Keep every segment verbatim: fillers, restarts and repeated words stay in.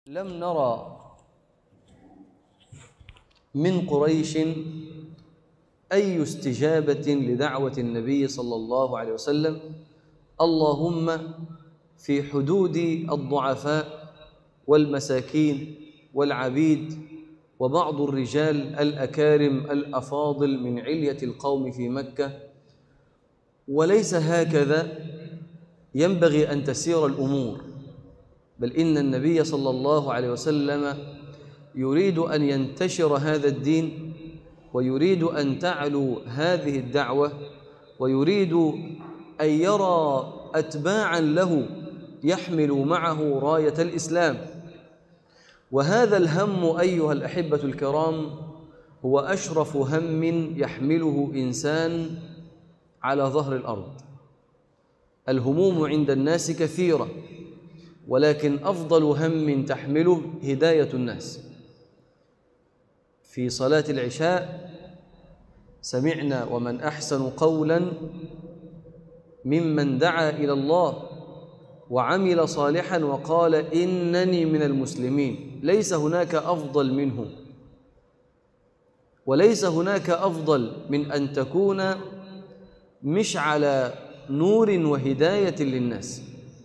لم نرى من قريش أي استجابة لدعوة النبي صلى الله عليه وسلم اللهم في حدود الضعفاء والمساكين والعبيد وبعض الرجال الأكارم الأفاضل من علية القوم في مكة. وليس هكذا ينبغي أن تسير الأمور، بل إن النبي صلى الله عليه وسلم يريد أن ينتشر هذا الدين، ويريد أن تعلو هذه الدعوة، ويريد أن يرى أتباعا له يحمل معه راية الإسلام. وهذا الهم أيها الأحبة الكرام هو أشرف هم يحمله إنسان على ظهر الأرض. الهموم عند الناس كثيرة، ولكن أفضل هم تحمله هداية الناس. في صلاة العشاء سمعنا: ومن أحسن قولا ممن دعا إلى الله وعمل صالحا وقال إنني من المسلمين. ليس هناك أفضل منه، وليس هناك أفضل من أن تكون مشعل نور وهداية للناس.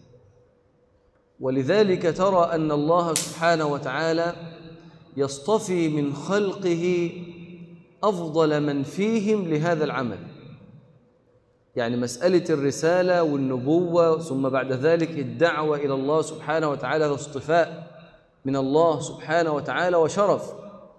ولذلك ترى أن الله سبحانه وتعالى يصطفي من خلقه أفضل من فيهم لهذا العمل. يعني مسألة الرسالة والنبوة ثم بعد ذلك الدعوة إلى الله سبحانه وتعالى هذا اصطفاء من الله سبحانه وتعالى وشرف.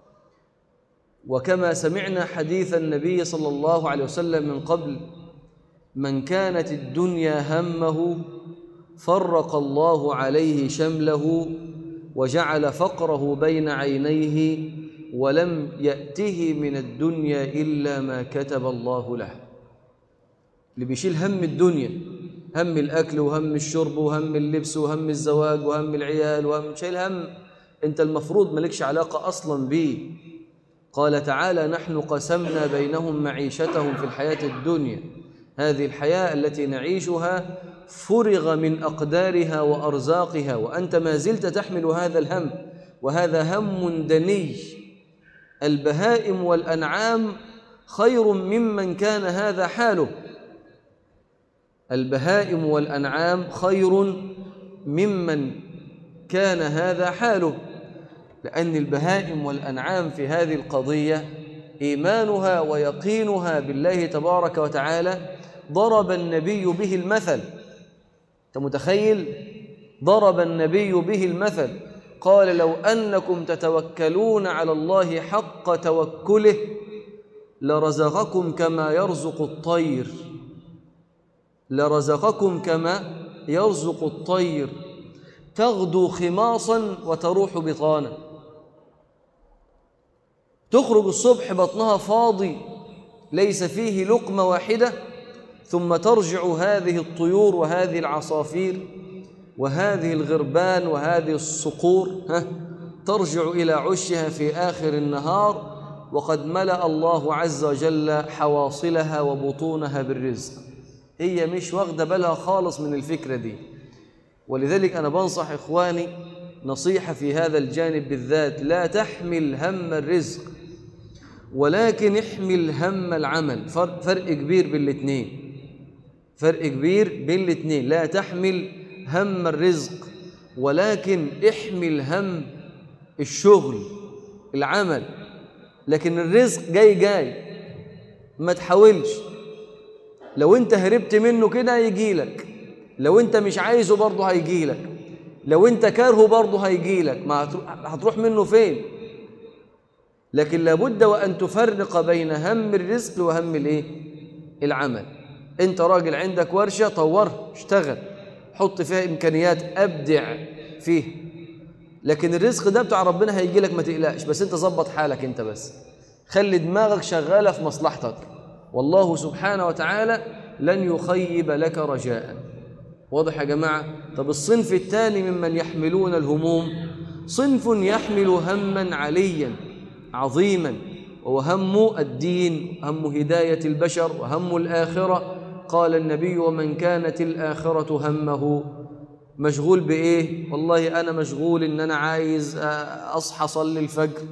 وكما سمعنا حديث النبي صلى الله عليه وسلم من قبل: من كانت الدنيا همه فرق الله عليه شمله وجعل فقره بين عينيه ولم يأته من الدنيا إلا ما كتب الله له. اللي بيشيل هم الدنيا، هم الأكل وهم الشرب وهم اللبس وهم الزواج وهم العيال وهم شيل هم أنت المفروض ملكش علاقة أصلا به. قال تعالى: نحن قسمنا بينهم معيشتهم في الحياة الدنيا. هذه الحياة التي نعيشها فرغ من أقدارها وأرزاقها، وأنت ما زلت تحمل هذا الهم، وهذا هم دني. البهائم والأنعام خير ممن كان هذا حاله. البهائم والأنعام خير ممن كان هذا حاله، لأن البهائم والأنعام في هذه القضية إيمانها ويقينها بالله تبارك وتعالى ضرب النبي به المثل. أنت متخيل؟ ضرب النبي به المثل، قال: لو أنكم تتوكلون على الله حق توكله لرزقكم كما يرزق الطير لرزقكم كما يرزق الطير تغدو خماصا وتروح بطانا. تخرج الصبح بطنها فاضي ليس فيه لقمة واحدة، ثم ترجع هذه الطيور وهذه العصافير وهذه الغربان وهذه الصقور ها ترجع إلى عشها في آخر النهار وقد ملأ الله عز وجل حواصلها وبطونها بالرزق. هي مش واخدة بالها خالص من الفكرة دي. ولذلك أنا بنصح إخواني نصيحة في هذا الجانب بالذات: لا تحمل هم الرزق، ولكن احمل هم العمل. فرق, فرق كبير بين الاثنين، فرق كبير بين الاثنين. لا تحمل هم الرزق، ولكن احمل هم الشغل العمل. لكن الرزق جاي جاي، ما تحاولش. لو انت هربت منه كده هيجيلك، لو انت مش عايزه برضه هيجيلك، لو انت كارهه برضه هيجيلك. ما هتروح منه فين؟ لكن لابد وأن تفرق بين هم الرزق وهم الايه؟ العمل. انت راجل عندك ورشة، طورها، اشتغل، حط فيها إمكانيات، أبدع فيه. لكن الرزق ده بتاع ربنا هيجي لك، ما تقلقش. بس انت ظبط حالك، انت بس خلي دماغك شغالة في مصلحتك، والله سبحانه وتعالى لن يخيب لك رجاء. واضح يا جماعة؟ طب الصنف الثاني ممن يحملون الهموم صنف يحمل هما عليا عظيما، وهو هم الدين، هم هداية البشر، وهم الآخرة. قال النبي: ومن كانت الآخرة همه مشغول بإيه؟ والله أنا مشغول إن أنا عايز أصحى أصلي الفجر،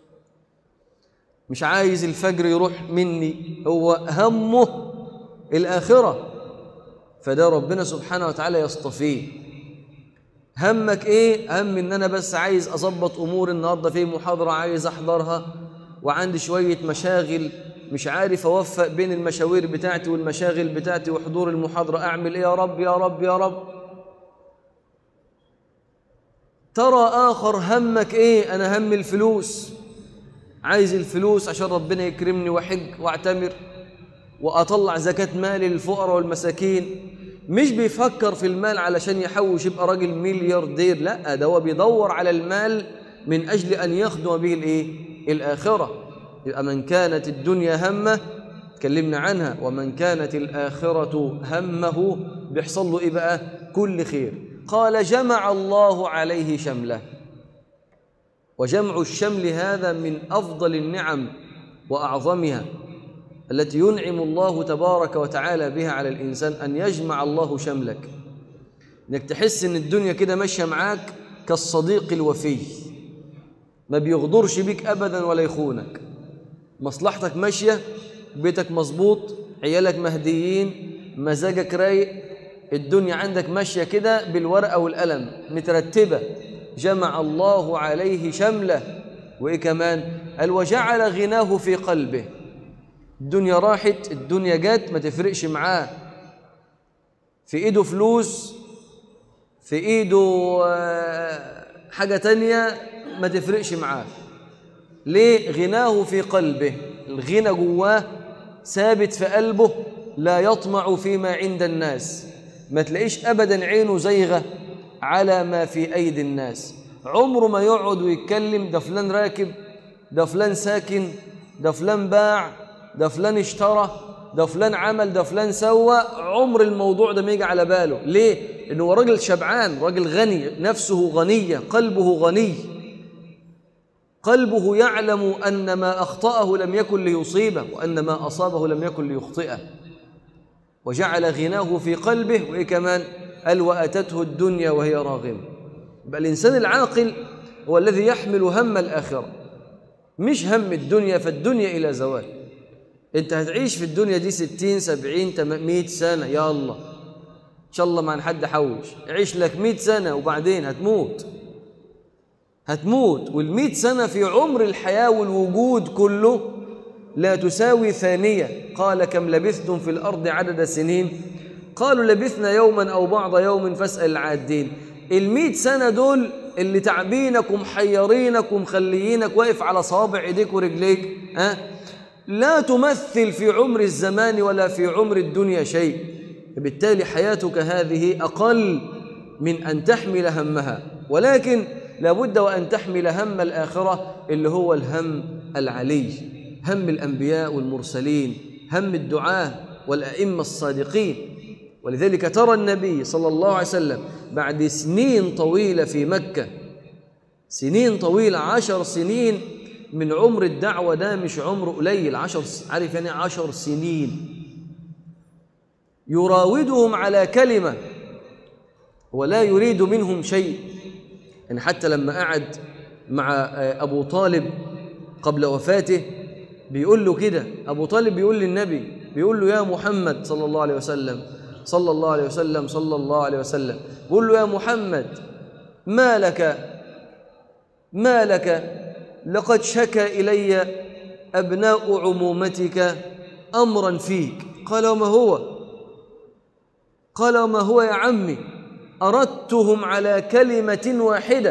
مش عايز الفجر يروح مني، هو همه الآخرة، فده ربنا سبحانه وتعالى يصطفيه. همك إيه؟ هم إن أنا بس عايز أظبط أمور، النهاردة في محاضرة عايز أحضرها وعندي شوية مشاغل مش عارف أوفق بين المشاوير بتاعتي والمشاغل بتاعتي وحضور المحاضرة، أعمل إيه يا رب يا رب يا رب؟ ترى آخر همك إيه؟ أنا هم الفلوس، عايز الفلوس عشان ربنا يكرمني وحج واعتمر وأطلع زكاة مالي للفقراء والمساكين. مش بيفكر في المال علشان يحوش يبقى راجل ملياردير، لا، ده هو بيدور على المال من أجل أن يخدم به الإيه؟ الآخرة. يبقى من كانت الدنيا همه تكلمنا عنها، ومن كانت الآخرة همه بيحصل له إيه بقى؟ كل خير. قال جمع الله عليه شمله، وجمع الشمل هذا من أفضل النعم وأعظمها التي ينعم الله تبارك وتعالى بها على الإنسان، أن يجمع الله شملك، إنك تحس إن الدنيا كده ماشية معاك كالصديق الوفي، ما بيغدرش بيك أبدا ولا يخونك، مصلحتك ماشية، بيتك مظبوط، عيالك مهديين، مزاجك رايق، الدنيا عندك ماشية كده بالورقة والقلم مترتبة. جمع الله عليه شمله. وإيه كمان؟ قال وجعل غناه في قلبه. الدنيا راحت، الدنيا جت، ما تفرقش معاه، في إيده فلوس، في إيده حاجة تانية، ما تفرقش معاه. ليه؟ غناه في قلبه، الغنى جواه ثابت في قلبه، لا يطمع فيما عند الناس، ما تلاقيش أبدا عينه زيغة على ما في أيدي الناس، عمره ما يقعد ويتكلم ده فلان راكب، ده فلان ساكن، ده فلان باع، ده فلان اشترى، ده فلان عمل، ده فلان سوى، عمر الموضوع ده ما يجي على باله. ليه؟ إنه هو راجل شبعان، راجل غني، نفسه غنية، قلبه غني، قلبه يعلم أن ما أخطأه لم يكن ليصيبه، وأن ما أصابه لم يكن ليخطئه. وجعل غناه في قلبه. وإيه كمان؟ قال وأتته الدنيا وهي راغمة. بل الإنسان العاقل هو الذي يحمل هم الآخرة، مش هم الدنيا، فالدنيا إلى زوال. أنت هتعيش في الدنيا دي ستين سبعين مئة سنة، يا الله إن شاء الله ما حد حوش، عيش لك مئة سنة وبعدين هتموت، هتموت. والمئة سنة في عمر الحياة والوجود كله لا تساوي ثانية. قال كم لبثتم في الأرض عدد سنين؟ قالوا لبثنا يوما أو بعض يوم فاسأل العادين. المئة سنة دول اللي تعبينك ومحيرينك ومخليينك واقف على صوابع ايديك ورجليك، ها؟ لا تمثل في عمر الزمان ولا في عمر الدنيا شيء. بالتالي حياتك هذه أقل من أن تحمل همها، ولكن لابد وأن تحمل هم الآخرة اللي هو الهم العلي، هم الأنبياء والمرسلين، هم الدعاة والأئمة الصادقين. ولذلك ترى النبي صلى الله عليه وسلم بعد سنين طويلة في مكة، سنين طويلة، عشر سنين من عمر الدعوة، ده مش عمر قليل، عشر، عارف يعني عشر سنين، يراودهم على كلمة ولا يريد منهم شيء. يعني حتى لما قعد مع أبو طالب قبل وفاته بيقول له كده، أبو طالب بيقول للنبي، بيقول له يا محمد صلى الله عليه وسلم صلى الله عليه وسلم صلى الله عليه وسلم بيقول له يا محمد ما لك ما لك لقد شكى إلي أبناء عمومتك أمرا فيك. قال وما هو؟ قال وما هو يا عمي؟ أردتهم على كلمة واحدة.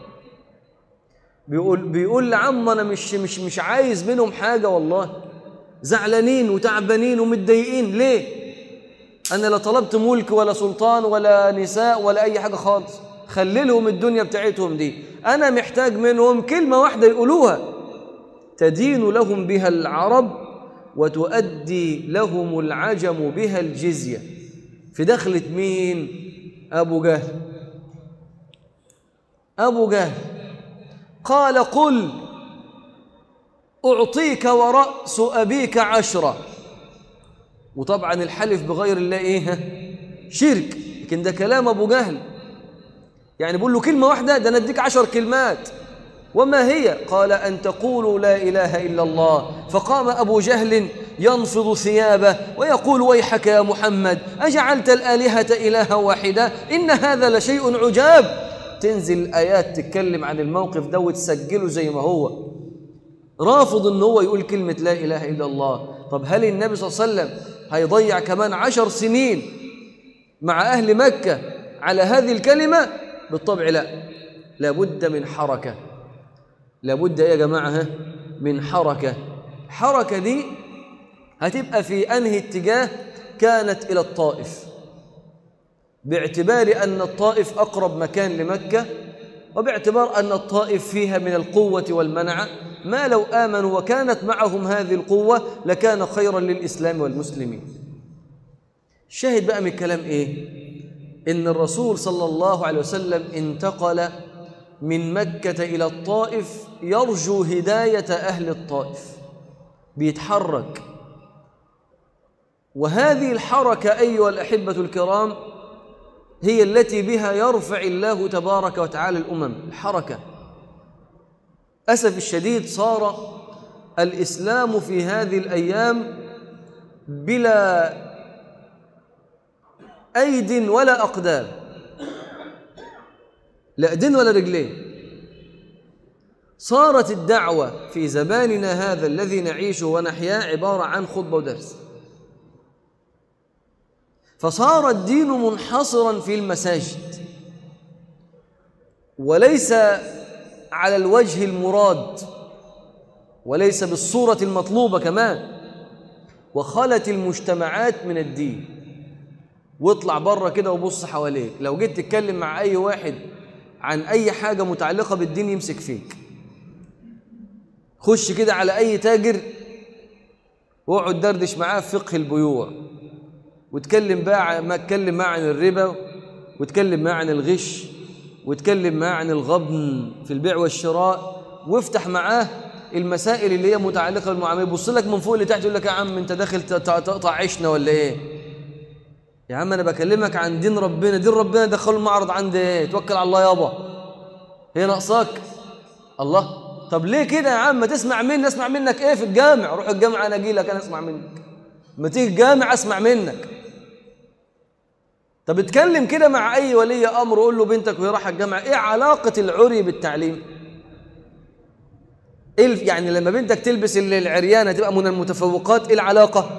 بيقول بيقول لعم أنا مش مش مش عايز منهم حاجة، والله زعلانين وتعبانين ومتضايقين. ليه؟ أنا لا طلبت ملك ولا سلطان ولا نساء ولا أي حاجة خالص، خللهم الدنيا بتاعتهم دي، أنا محتاج منهم كلمة واحدة يقولوها تدين لهم بها العرب وتؤدي لهم العجم بها الجزية. في دخلة مين؟ أبو جهل. أبو جهل قال قل أعطيك ورأس أبيك عشرة. وطبعا الحلف بغير الله إيه؟ شرك، لكن ده كلام أبو جهل. يعني بقول له كلمة واحدة، ده أنا أديك عشر كلمات. وما هي؟ قال أن تقولوا لا إله إلا الله. فقام أبو جهل ينفض ثيابه ويقول ويحك يا محمد أجعلت الآلهة إلها واحدة إن هذا لشيء عجاب. تنزل الآيات تتكلم عن الموقف ده وتسجله زي ما هو، رافض أنه هو يقول كلمة لا إله إلا الله. طب هل النبي صلى الله عليه وسلم هيضيع كمان عشر سنين مع أهل مكة على هذه الكلمة؟ بالطبع لا، لابد من حركة. لابد يا جماعة من حركة. حركة دي هتبقى في أنهي اتجاه؟ كانت إلى الطائف، باعتبار أن الطائف أقرب مكان لمكة، وباعتبار أن الطائف فيها من القوة والمنعة ما لو آمنوا وكانت معهم هذه القوة لكان خيرا للإسلام والمسلمين. الشاهد بقى من الكلام إيه؟ إن الرسول صلى الله عليه وسلم انتقل من مكة إلى الطائف يرجو هداية أهل الطائف، بيتحرك. وهذه الحركة أيها الأحبة الكرام هي التي بها يرفع الله تبارك وتعالى الأمم. الحركة. أسف الشديد صار الإسلام في هذه الأيام بلا أيد ولا أقدام، لا أيدين ولا رجلين. صارت الدعوة في زماننا هذا الذي نعيشه ونحياه عبارة عن خطبة ودرس، فصار الدين منحصرا في المساجد وليس على الوجه المراد وليس بالصورة المطلوبة كمان، وخلت المجتمعات من الدين. واطلع بره كده وبص حواليك، لو جيت تتكلم مع أي واحد عن أي حاجة متعلقة بالدين يمسك فيك. خش كده على أي تاجر واقعد دردش معاه في فقه البيوع، وتكلم بقى ما تكلم معاه عن الربا، وتكلم معاه عن الغش، وتكلم معاه عن الغبن في البيع والشراء، وافتح معاه المسائل اللي هي متعلقة بالمعاملة. يبص لك من فوق لتحت يقول لك يا عم انت داخل تقطع عيشنا ولا ايه؟ يا عم انا بكلمك عن دين ربنا. دين ربنا دخلوا المعرض عندي ايه؟ توكل على الله يابا، هي ناقصاك؟ الله. طب ليه كده يا عم؟ ما تسمع مني. اسمع منك ايه في الجامع؟ روح الجامع انا اجي لك انا اسمع منك. ما تيجي الجامع اسمع منك. طب اتكلم كده مع اي ولي امر وقول له بنتك وهي رايحه الجامعه ايه علاقه العري بالتعليم؟ ايه يعني لما بنتك تلبس العريانه تبقى من المتفوقات؟ ايه العلاقه؟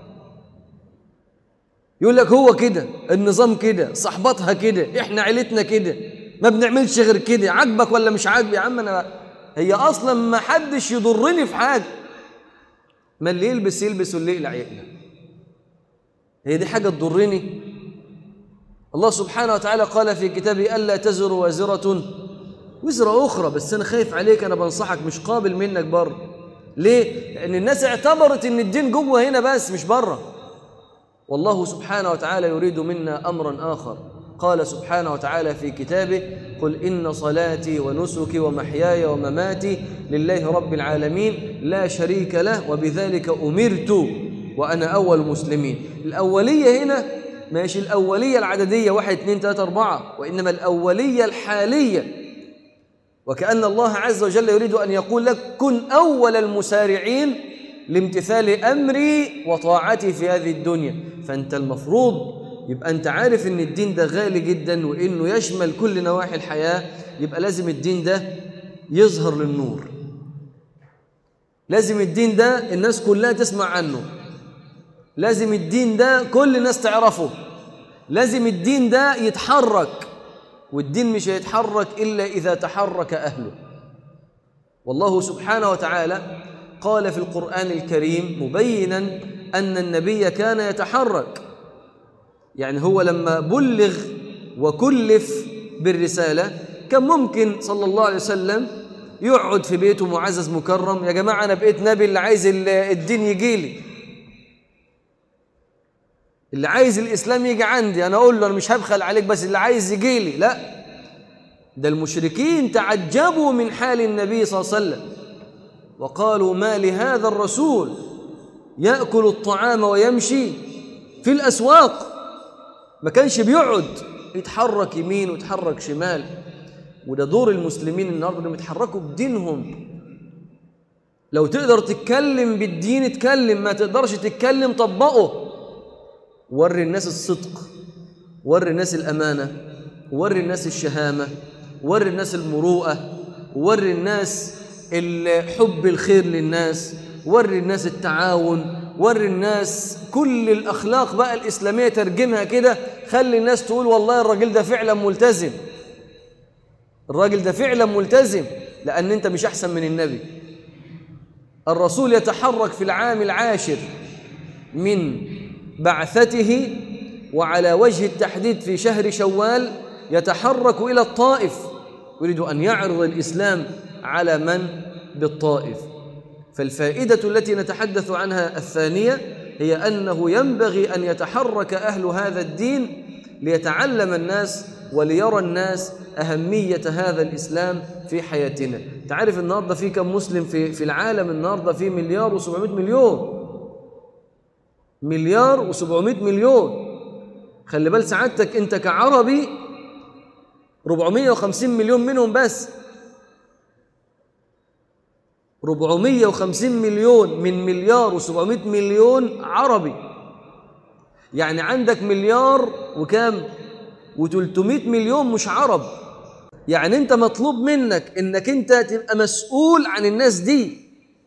يقول لك هو كده، النظام كده، صحباتها كده، احنا عيلتنا كده، ما بنعملش غير كده. عاجبك ولا مش عاجبك يا عم؟ انا هي اصلا ما حدش يضرني في حاجه، ما اللي يلبس يلبس واللي يقلع يقلع. هي دي حاجه تضرني؟ الله سبحانه وتعالى قال في كتابه ألا تزر وازرة وزر أخرى. بس أنا خايف عليك، أنا بنصحك، مش قابل منك بره. ليه؟ لأن الناس اعتبرت أن الدين جوه هنا بس مش بره. والله سبحانه وتعالى يريد منا أمرا آخر. قال سبحانه وتعالى في كتابه قل إن صلاتي ونسكي ومحياي ومماتي لله رب العالمين لا شريك له وبذلك أمرت وأنا أول المسلمين. الأولية هنا ماشي الأولية العددية واحد اثنين ثلاثة أربعة، وإنما الأولية الحالية. وكأن الله عز وجل يريد أن يقول لك كن أول المسارعين لامتثال أمري وطاعتي في هذه الدنيا. فأنت المفروض يبقى أنت عارف أن الدين ده غالي جدا وإنه يشمل كل نواحي الحياة. يبقى لازم الدين ده يظهر للنور، لازم الدين ده الناس كلها تسمع عنه، لازم الدين ده كل الناس تعرفه، لازم الدين ده يتحرك. والدين مش هيتحرك إلا إذا تحرك أهله. والله سبحانه وتعالى قال في القرآن الكريم مبينا أن النبي كان يتحرك. يعني هو لما بلغ وكلف بالرسالة كان ممكن صلى الله عليه وسلم يقعد في بيته معزز مكرم، يا جماعة أنا بقيت نبي، اللي عايز الدين يجي لي، اللي عايز الإسلام يجي عندي، أنا أقول له أنا مش هبخل عليك بس اللي عايز يجي لي. لا، ده المشركين تعجبوا من حال النبي صلى الله عليه وسلم وقالوا ما لهذا الرسول يأكل الطعام ويمشي في الأسواق. ما كانش بيقعد يتحرك يمين ويتحرك شمال. وده دور المسلمين النهارده انهم يتحركوا بدينهم. لو تقدر تتكلم بالدين اتكلم، ما تقدرش تتكلم طبقه. وري الناس الصدق، وري الناس الأمانة، وري الناس الشهامة، وري الناس المروءة، وري الناس حب الخير للناس، وري الناس التعاون، وري الناس كل الأخلاق بقى الإسلامية، ترجمها كده، خلي الناس تقول والله الراجل ده فعلا ملتزم، الراجل ده فعلا ملتزم، لأن أنت مش أحسن من النبي. الرسول يتحرك في العام العاشر من بعثته، وعلى وجه التحديد في شهر شوال يتحرك إلى الطائف، يريد أن يعرض الإسلام على من بالطائف. فالفائدة التي نتحدث عنها الثانية هي أنه ينبغي أن يتحرك أهل هذا الدين ليتعلم الناس وليرى الناس أهمية هذا الإسلام في حياتنا. تعرف النهاردة في كم مسلم في, في العالم؟ النهاردة في مليار وسبعمائة مليون، مليار وسبعمائة مليون. خلي بال سعادتك أنت كعربي أربعمائة وخمسين مليون منهم بس، أربعمائة وخمسين مليون من مليار وسبعمائة مليون عربي. يعني عندك مليار وكام وثلاثمائة مليون مش عرب. يعني انت مطلوب منك انك انت تبقى مسؤول عن الناس دي،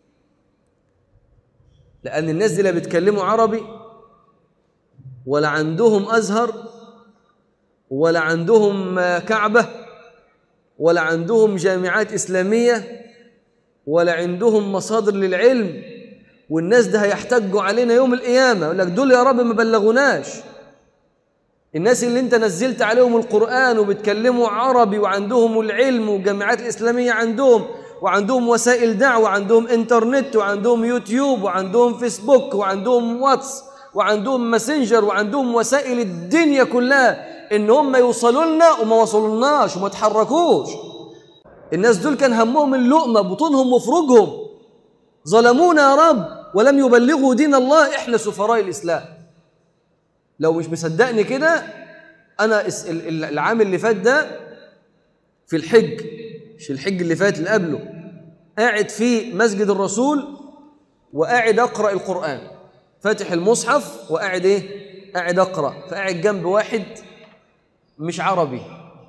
لان الناس دي لا بيتكلموا عربي ولا عندهم ازهر ولا عندهم كعبة ولا عندهم جامعات اسلامية ولا عندهم مصادر للعلم. والناس ده هيحتجوا علينا يوم القيامة، يقول لك دول يا رب ما بلغوناش. الناس اللي انت نزلت عليهم القرآن وبيتكلموا عربي وعندهم العلم والجامعات الإسلامية عندهم وعندهم وسائل دعوة، عندهم انترنت وعندهم يوتيوب وعندهم فيسبوك وعندهم واتس وعندهم ماسنجر وعندهم وسائل الدنيا كلها، ان هم يوصلوا لنا وما وصلوناش وما تحركوش. الناس دول كان همهم اللقمة، بطونهم وفروجهم. ظلمونا يا رب ولم يبلغوا دين الله، احنا سفراء الإسلام. لو مش مصدقني كده، أنا العام اللي فات ده في الحج، مش الحج اللي فات اللي قبله، قاعد في مسجد الرسول وقاعد أقرأ القرآن، فاتح المصحف وقاعد إيه؟ قاعد أقرأ، فقاعد جنب واحد مش عربي،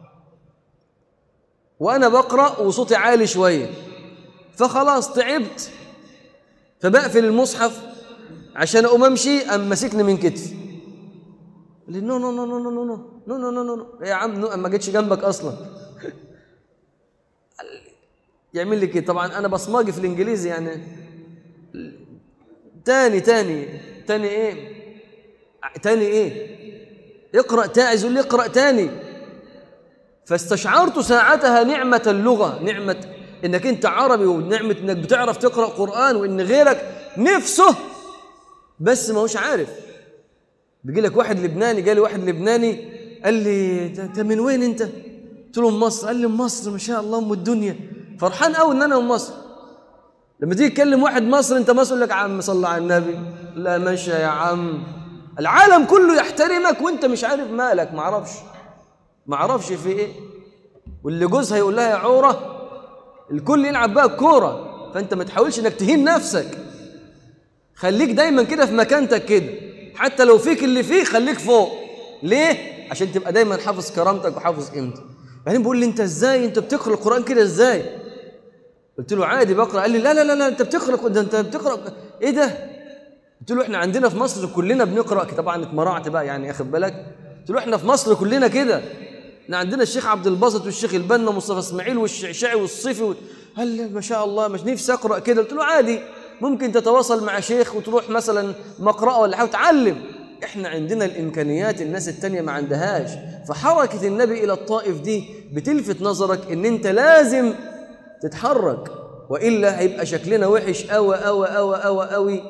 وأنا بقرأ وصوتي عالي شوية، فخلاص تعبت، فبقفل المصحف عشان أقوم أمشي، أم مسكني من كتفي، قال لي نو نو نو نو نو نو نو نو نو نو نو يا عم، نو ما جيتش جنبك اصلا. يعمل لي كده. طبعا انا بصماجي في الانجليزي، يعني تاني تاني تاني ايه تاني ايه اقرا تاني، عايز يقول لي اقرا تاني. فاستشعرت ساعتها نعمه اللغه، نعمه انك انت عربي، ونعمه انك بتعرف تقرا قران، وان غيرك نفسه بس ما هوش عارف. بيجي لك واحد لبناني، جالي واحد لبناني قال لي انت من وين انت؟ قلت له من مصر. قال لي من مصر ما شاء الله ام الدنيا، فرحان قوي ان انا من مصر. لما تيجي تكلم واحد مصري انت مصري، يقول لك عم صلى على النبي، لا ماشي يا عم، العالم كله يحترمك وانت مش عارف مالك، ما اعرفش ما اعرفش في ايه. واللي جوزها يقول لها يا عوره، الكل يلعب بقى الكوره. فانت ما تحاولش انك تهين نفسك، خليك دايما كده في مكانتك كده، حتى لو فيك اللي فيه خليك فوق. ليه؟ عشان تبقى دايما حافظ كرامتك وحافظ قيمتك. بعدين بيقول لي انت ازاي انت بتقرا القران كده ازاي؟ قلت له عادي بقرا. قال لي لا لا لا, لا انت بتقرا ده انت بتقرا ايه ده؟ قلت له احنا عندنا في مصر كلنا بنقرا. طبعا اتمرعت بقى يعني، اخد بالك. قلت له احنا في مصر كلنا كده، احنا عندنا الشيخ عبد الباسط والشيخ البنا ومصطفى اسماعيل والشعشاعي والصيفي و... قال لي ما شاء الله مش نفسي اقرا كده. قلت له عادي، ممكن تتواصل مع شيخ وتروح مثلا مقرأة ولا حاجه وتعلم. احنا عندنا الامكانيات الناس التانية ما عندهاش. فحركه النبي الى الطائف دي بتلفت نظرك ان انت لازم تتحرك، والا هيبقى شكلنا وحش قوي قوي قوي قوي قوي.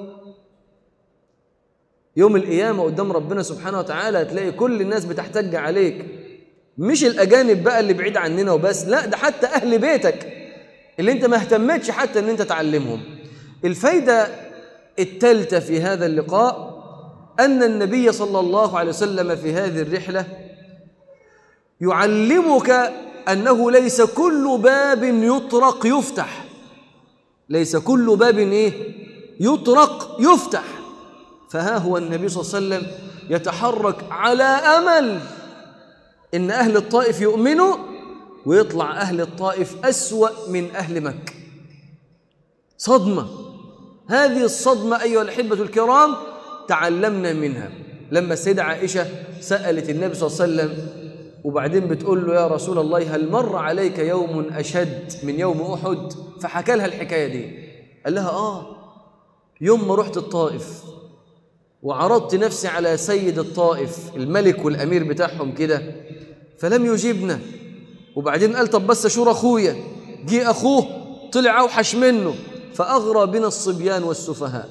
يوم القيامه قدام ربنا سبحانه وتعالى هتلاقي كل الناس بتحتج عليك، مش الاجانب بقى اللي بعيد عننا وبس، لا ده حتى اهل بيتك اللي انت ما اهتمتش حتى ان انت تعلمهم. الفايدة الثالثة في هذا اللقاء أن النبي صلى الله عليه وسلم في هذه الرحلة يعلمك أنه ليس كل باب يطرق يفتح، ليس كل باب إيه؟ يطرق يفتح. فها هو النبي صلى الله عليه وسلم يتحرك على أمل إن أهل الطائف يؤمنوا ويطلع أهل الطائف أسوأ من أهل مكة. صدمة. هذه الصدمة أيها الأحبة الكرام تعلمنا منها. لما السيدة عائشة سألت النبي صلى الله عليه وسلم وبعدين بتقول له يا رسول الله هل مر عليك يوم أشد من يوم أحد؟ فحكى لها الحكاية دي. قال لها آه، يوم ما رحت الطائف وعرضت نفسي على سيد الطائف الملك والأمير بتاعهم كده فلم يجيبنا، وبعدين قال طب بس شور أخويا، جي أخوه طلع أوحش منه فأغرى بنا الصبيان والسفهاء.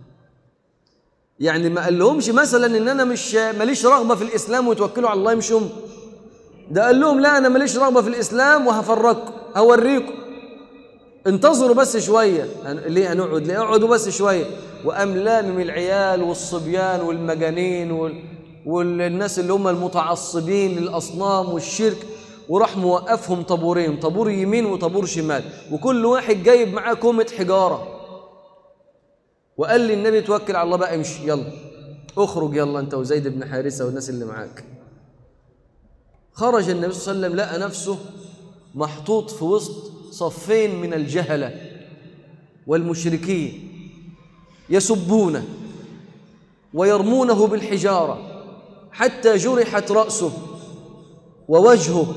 يعني ما قال لهمش مثلا إن أنا مش ماليش رغبة في الإسلام وتوكلوا على الله يمشوا، ده قال لهم لا أنا ماليش رغبة في الإسلام وهفرجكم هوريكم، انتظروا بس شوية. ليه هنقعد؟ ليه اقعدوا بس شوية. وقام لامم العيال والصبيان والمجانين وال... والناس اللي هم المتعصبين للأصنام والشرك، وراح موقفهم طابورين، طابور يمين وطابور شمال، وكل واحد جايب معاه كومة حجارة، وقال لي النبي توكل على الله بقى امشي، يلا اخرج يلا انت وزيد بن حارثة والناس اللي معاك. خرج النبي صلى الله عليه وسلم لقى نفسه محطوط في وسط صفين من الجهلة والمشركين يسبونه ويرمونه بالحجارة حتى جرحت رأسه ووجهه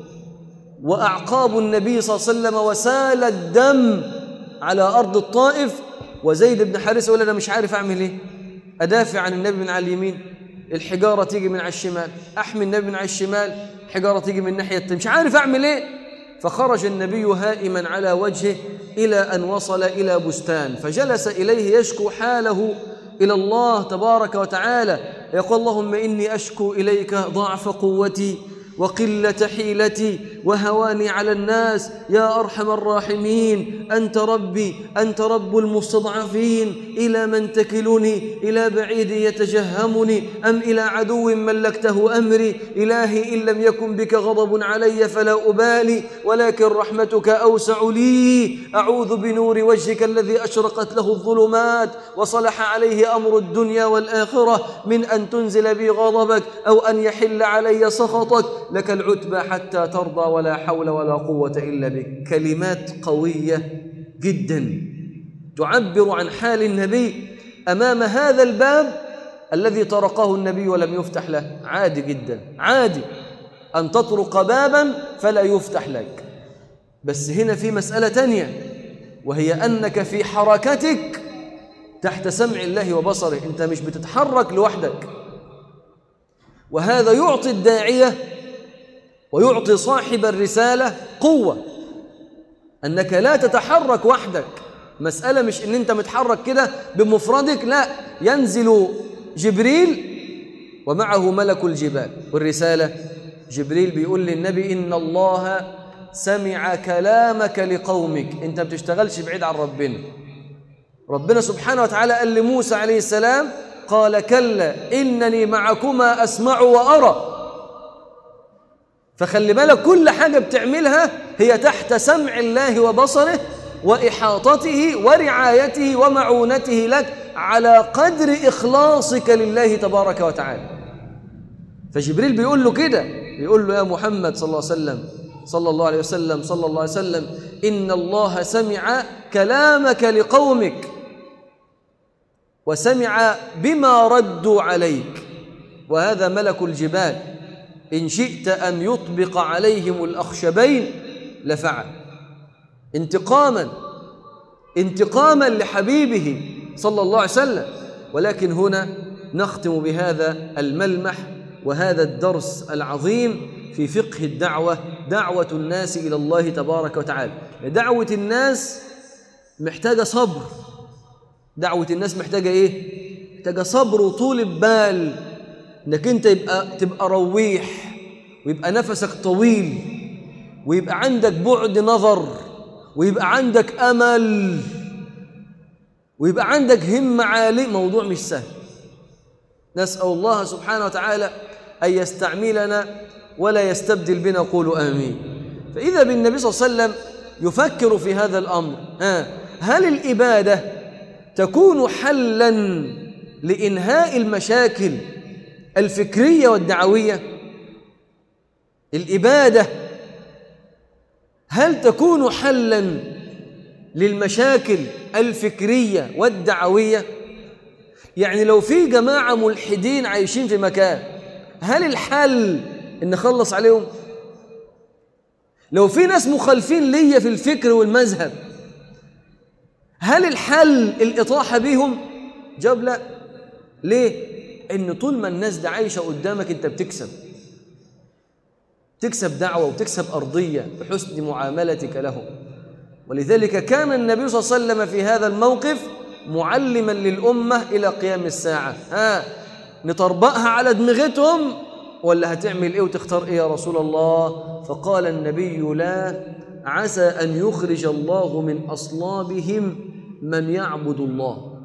وأعقاب النبي صلى الله عليه وسلم وسال الدم على أرض الطائف. وزيد بن حارثة يقول أنا مش عارف أعمل إيه، أدافع عن النبي من على اليمين الحجارة تيجي من على الشمال، أحمي النبي من على الشمال حجارة تيجي من ناحية التانية، مش عارف أعمل إيه. فخرج النبي هائما على وجهه إلى أن وصل إلى بستان، فجلس إليه يشكو حاله إلى الله تبارك وتعالى، يقول اللهم إني أشكو إليك ضعف قوتي وقلة حيلتي وهواني على الناس يا أرحم الراحمين، أنت ربي أنت رب المستضعفين، إلى من تكلني؟ إلى بعيد يتجهمني أم إلى عدو ملكته أمري؟ إلهي إن لم يكن بك غضب علي فلا أبالي، ولكن رحمتك أوسع لي، أعوذ بنور وجهك الذي أشرقت له الظلمات وصلح عليه أمر الدنيا والآخرة من أن تنزل بي غضبك أو أن يحل علي سخطك، لك العتبى حتى ترضى ولا حول ولا قوة إلا بك. كلمات قوية جدا تعبر عن حال النبي أمام هذا الباب الذي طرقه النبي ولم يفتح له. عادي جدا، عادي أن تطرق بابا فلا يفتح لك، بس هنا في مسألة تانية، وهي أنك في حركتك تحت سمع الله وبصره، أنت مش بتتحرك لوحدك. وهذا يعطي الداعية ويعطي صاحب الرسالة قوة، أنك لا تتحرك وحدك. مسألة مش أن أنت متحرك كده بمفردك، لا، ينزل جبريل ومعه ملك الجبال والرسالة. جبريل بيقول للنبي إن الله سمع كلامك لقومك، أنت ما بتشتغلش بعيد عن ربنا. ربنا سبحانه وتعالى قال لموسى عليه السلام قال كلا إنني معكما أسمع وأرى. فخلي بالك كل حاجة بتعملها هي تحت سمع الله وبصره وإحاطته ورعايته ومعونته لك على قدر إخلاصك لله تبارك وتعالى. فجبريل بيقول له كده، بيقول له يا محمد صلى الله عليه وسلم صلى الله عليه وسلم صلى الله عليه وسلم إن الله سمع كلامك لقومك وسمع بما ردوا عليك، وهذا ملك الجبال، إن شئت أن يطبق عليهم الأخشبين لفعل، انتقاما انتقاما لحبيبه صلى الله عليه وسلم. ولكن هنا نختم بهذا الملمح وهذا الدرس العظيم في فقه الدعوة، دعوة الناس إلى الله تبارك وتعالى. دعوة الناس محتاجة صبر، دعوة الناس محتاجة إيه؟ محتاجة صبر وطول بال، إنك أنت يبقى تبقى رويح ويبقى نفسك طويل ويبقى عندك بعد نظر ويبقى عندك أمل ويبقى عندك همة عالية. موضوع مش سهل. نسأل الله سبحانه وتعالى أن يستعملنا ولا يستبدل بنا، قولوا آمين. فإذا بالنبي صلى الله عليه وسلم يفكر في هذا الأمر، ها هل الإبادة تكون حلاً لإنهاء المشاكل الفكرية والدعوية؟ الإبادة هل تكون حلاً للمشاكل الفكرية والدعوية؟ يعني لو في جماعة ملحدين عايشين في مكان، هل الحل إن نخلص عليهم؟ لو في ناس مخالفين ليا في الفكر والمذهب، هل الحل الإطاحة بهم؟ جاب لا. ليه؟ إن طول ما الناس دي عايشة قدامك أنت بتكسب تكسب دعوة وتكسب أرضية بحسن معاملتك لهم. ولذلك كان النبي صلى الله عليه وسلم في هذا الموقف معلما للأمة إلى قيام الساعة. ها نطربقها على دماغتهم ولا هتعمل إيه وتختار إيه يا رسول الله؟ فقال النبي لا، عسى أن يخرج الله من أصلابهم من يعبد الله.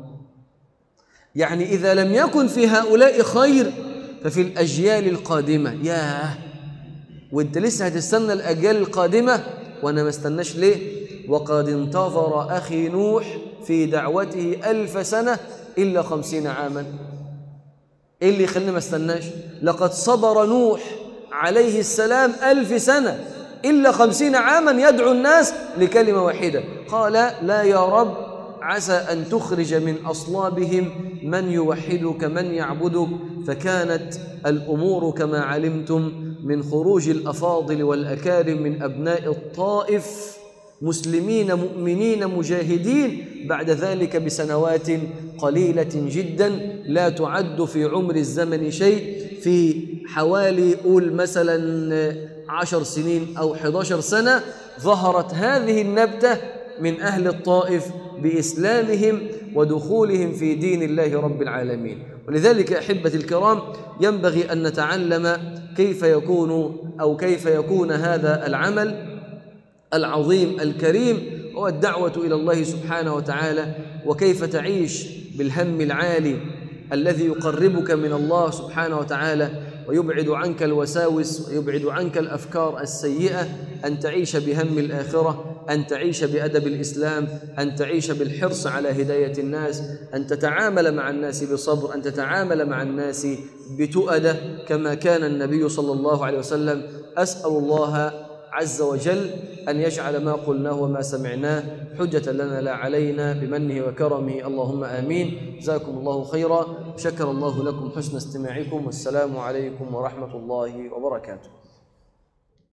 يعني إذا لم يكن في هؤلاء خير ففي الأجيال القادمة. ياه، وانت لسه هتستنى الأجيال القادمة وأنا ما استناش ليه؟ وقد انتظر أخي نوح في دعوته ألف سنة إلا خمسين عاما. إيه اللي يخلينا ما استناش؟ لقد صبر نوح عليه السلام ألف سنة إلا خمسين عاما يدعو الناس لكلمة واحدة. قال لا يا رب، عسى أن تخرج من أصلابهم من يوحدك من يعبدك. فكانت الأمور كما علمتم من خروج الأفاضل والأكارم من أبناء الطائف مسلمين مؤمنين مجاهدين، بعد ذلك بسنوات قليلة جدا لا تعد في عمر الزمن شيء، في حوالي قول مثلا عشر سنين أو حداشر سنة ظهرت هذه النبتة من أهل الطائف بإسلامهم ودخولهم في دين الله رب العالمين. ولذلك أحبة الكرام ينبغي أن نتعلم كيف يكون أو كيف يكون هذا العمل العظيم الكريم هو الدعوة إلى الله سبحانه وتعالى، وكيف تعيش بالهم العالي الذي يقربك من الله سبحانه وتعالى ويبعد عنك الوساوس ويبعد عنك الأفكار السيئة، أن تعيش بهم الآخرة، أن تعيش بأدب الإسلام، أن تعيش بالحرص على هداية الناس، أن تتعامل مع الناس بصبر، أن تتعامل مع الناس بتؤدة كما كان النبي صلى الله عليه وسلم. أسأل الله عز وجل أن يجعل ما قلناه وما سمعناه حجة لنا لا علينا بمنه وكرمه، اللهم آمين. جزاكم الله خيرا، شكر الله لكم حسن استماعكم، والسلام عليكم ورحمة الله وبركاته.